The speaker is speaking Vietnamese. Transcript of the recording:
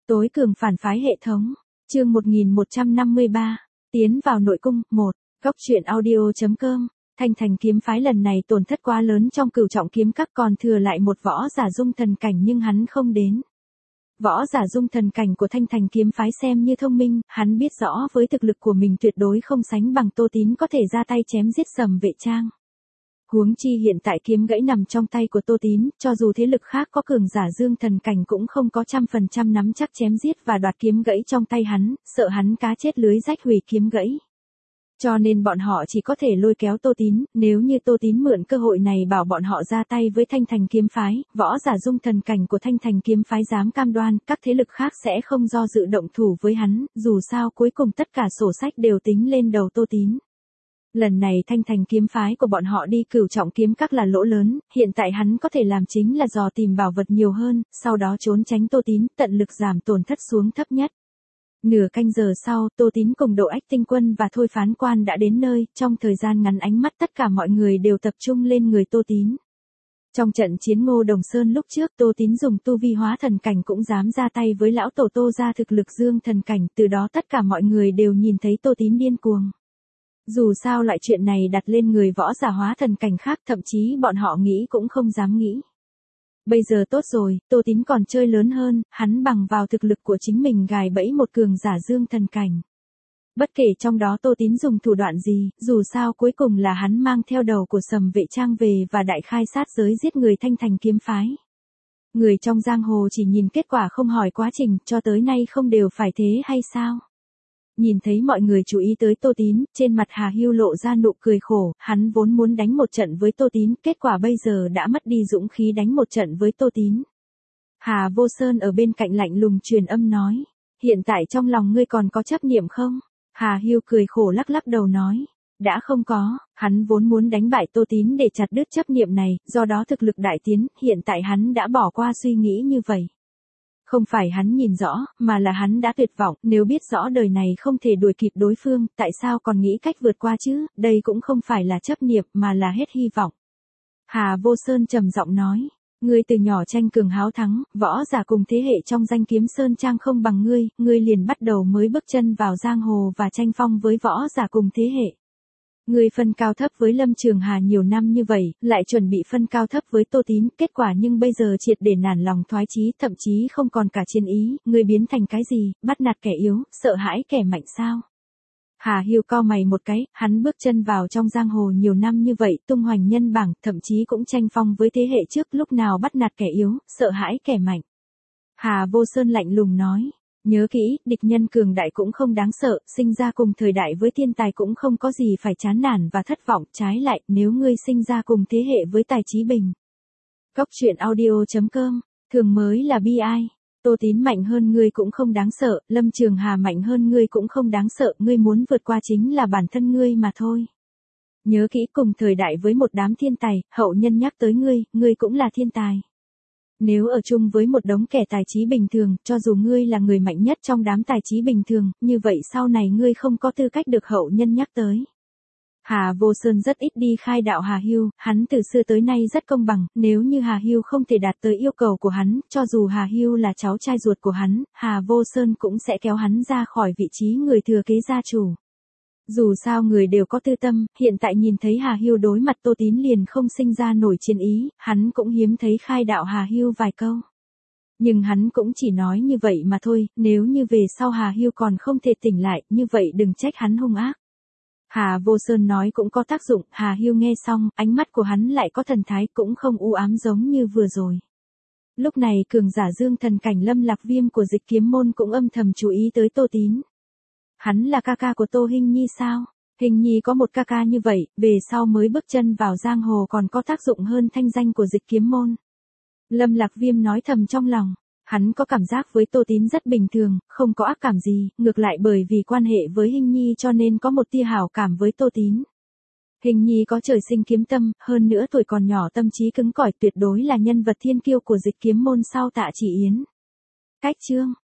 Tối cường phản phái hệ thống. Chương 1153. Tiến vào nội cung. 1. Góc truyện audio.com. Thanh Thành kiếm phái lần này tổn thất quá lớn trong Cửu Trọng kiếm các, còn thừa lại một võ giả dung thần cảnh nhưng hắn không đến. Võ giả dung thần cảnh của Thanh Thành kiếm phái xem như thông minh, hắn biết rõ với thực lực của mình tuyệt đối không sánh bằng Tô Tín có thể ra tay chém giết Sầm Vệ Trang. Huống chi hiện tại kiếm gãy nằm trong tay của Tô Tín, cho dù thế lực khác có cường giả dương thần cảnh cũng không có 100% nắm chắc chém giết và đoạt kiếm gãy trong tay hắn, sợ hắn cá chết lưới rách hủy kiếm gãy. Cho nên bọn họ chỉ có thể lôi kéo Tô Tín, nếu như Tô Tín mượn cơ hội này bảo bọn họ ra tay với Thanh Thành kiếm phái, võ giả dung thần cảnh của Thanh Thành kiếm phái dám cam đoan, các thế lực khác sẽ không do dự động thủ với hắn, dù sao cuối cùng tất cả sổ sách đều tính lên đầu Tô Tín. Lần này Thanh Thành kiếm phái của bọn họ đi Cửu Trọng kiếm các là lỗ lớn, hiện tại hắn có thể làm chính là dò tìm bảo vật nhiều hơn, sau đó trốn tránh Tô Tín, tận lực giảm tổn thất xuống thấp nhất. Nửa canh giờ sau, Tô Tín cùng Độ Ách Tinh Quân và Thôi Phán Quan đã đến nơi, trong thời gian ngắn ánh mắt tất cả mọi người đều tập trung lên người Tô Tín. Trong trận chiến Ngô Đồng Sơn lúc trước, Tô Tín dùng tu vi hóa thần cảnh cũng dám ra tay với lão tổ Tô ra thực lực dương thần cảnh, từ đó tất cả mọi người đều nhìn thấy Tô Tín điên cuồng. Dù sao loại chuyện này đặt lên người võ giả hóa thần cảnh khác, thậm chí bọn họ nghĩ cũng không dám nghĩ. Bây giờ tốt rồi, Tô Tín còn chơi lớn hơn, hắn bằng vào thực lực của chính mình gài bẫy một cường giả dương thần cảnh. Bất kể trong đó Tô Tín dùng thủ đoạn gì, dù sao cuối cùng là hắn mang theo đầu của Sầm Vệ Trang về và đại khai sát giới giết người Thanh Thành kiếm phái. Người trong giang hồ chỉ nhìn kết quả không hỏi quá trình, cho tới nay không đều phải thế hay sao? Nhìn thấy mọi người chú ý tới Tô Tín, trên mặt Hà Hưu lộ ra nụ cười khổ, hắn vốn muốn đánh một trận với Tô Tín, kết quả bây giờ đã mất đi dũng khí đánh một trận với Tô Tín. Hà Vô Sơn ở bên cạnh lạnh lùng truyền âm nói, hiện tại trong lòng ngươi còn có chấp niệm không? Hà Hưu cười khổ lắc lắc đầu nói, đã không có, hắn vốn muốn đánh bại Tô Tín để chặt đứt chấp niệm này, do đó thực lực đại tiến, hiện tại hắn đã bỏ qua suy nghĩ như vậy. Không phải hắn nhìn rõ, mà là hắn đã tuyệt vọng, nếu biết rõ đời này không thể đuổi kịp đối phương, tại sao còn nghĩ cách vượt qua chứ, đây cũng không phải là chấp niệm mà là hết hy vọng. Hà Vô Sơn trầm giọng nói, ngươi từ nhỏ tranh cường háo thắng, võ giả cùng thế hệ trong danh kiếm sơn trang không bằng ngươi liền bắt đầu mới bước chân vào giang hồ và tranh phong với võ giả cùng thế hệ. Ngươi phân cao thấp với Lâm Trường Hà nhiều năm như vậy, lại chuẩn bị phân cao thấp với Tô Tín, kết quả nhưng bây giờ triệt để nản lòng thoái chí, thậm chí không còn cả chiến ý, ngươi biến thành cái gì, bắt nạt kẻ yếu, sợ hãi kẻ mạnh sao? Hà Hưu cau mày một cái, hắn bước chân vào trong giang hồ nhiều năm như vậy, tung hoành nhân bảng, thậm chí cũng tranh phong với thế hệ trước, lúc nào bắt nạt kẻ yếu, sợ hãi kẻ mạnh. Hà Vô Sơn lạnh lùng nói. Nhớ kỹ, địch nhân cường đại cũng không đáng sợ, sinh ra cùng thời đại với thiên tài cũng không có gì phải chán nản và thất vọng, trái lại, nếu ngươi sinh ra cùng thế hệ với Tài Chí Bình. Góc truyện audio.com, thường mới là bi ai. Tô Tín mạnh hơn ngươi cũng không đáng sợ, Lâm Trường Hà mạnh hơn ngươi cũng không đáng sợ, ngươi muốn vượt qua chính là bản thân ngươi mà thôi. Nhớ kỹ, cùng thời đại với một đám thiên tài, hậu nhân nhắc tới ngươi cũng là thiên tài. Nếu ở chung với một đống kẻ tài trí bình thường, cho dù ngươi là người mạnh nhất trong đám tài trí bình thường, như vậy sau này ngươi không có tư cách được hậu nhân nhắc tới. Hà Vô Sơn rất ít đi khai đạo Hà Hưu, hắn từ xưa tới nay rất công bằng, nếu như Hà Hưu không thể đạt tới yêu cầu của hắn, cho dù Hà Hưu là cháu trai ruột của hắn, Hà Vô Sơn cũng sẽ kéo hắn ra khỏi vị trí người thừa kế gia chủ. Dù sao người đều có tư tâm, hiện tại nhìn thấy Hà Hưu đối mặt Tô Tín liền không sinh ra nổi chiến ý, hắn cũng hiếm thấy khai đạo Hà Hưu vài câu. Nhưng hắn cũng chỉ nói như vậy mà thôi, nếu như về sau Hà Hưu còn không thể tỉnh lại, như vậy đừng trách hắn hung ác. Hà Vô Sơn nói cũng có tác dụng, Hà Hưu nghe xong, ánh mắt của hắn lại có thần thái, cũng không u ám giống như vừa rồi. Lúc này cường giả dương thần cảnh Lâm Lạc Viêm của Dịch Kiếm môn cũng âm thầm chú ý tới Tô Tín. Hắn là ca ca của Tô Hinh Nhi sao? Hinh Nhi có một ca ca như vậy, về sau mới bước chân vào giang hồ còn có tác dụng hơn thanh danh của Dịch Kiếm môn. Lâm Lạc Viêm nói thầm trong lòng, hắn có cảm giác với Tô Tín rất bình thường, không có ác cảm gì, ngược lại bởi vì quan hệ với Hinh Nhi cho nên có một tia hảo cảm với Tô Tín. Hinh Nhi có trời sinh kiếm tâm, hơn nữa tuổi còn nhỏ tâm trí cứng cỏi, tuyệt đối là nhân vật thiên kiêu của Dịch Kiếm môn sau Tạ Chỉ Yến. Cách chương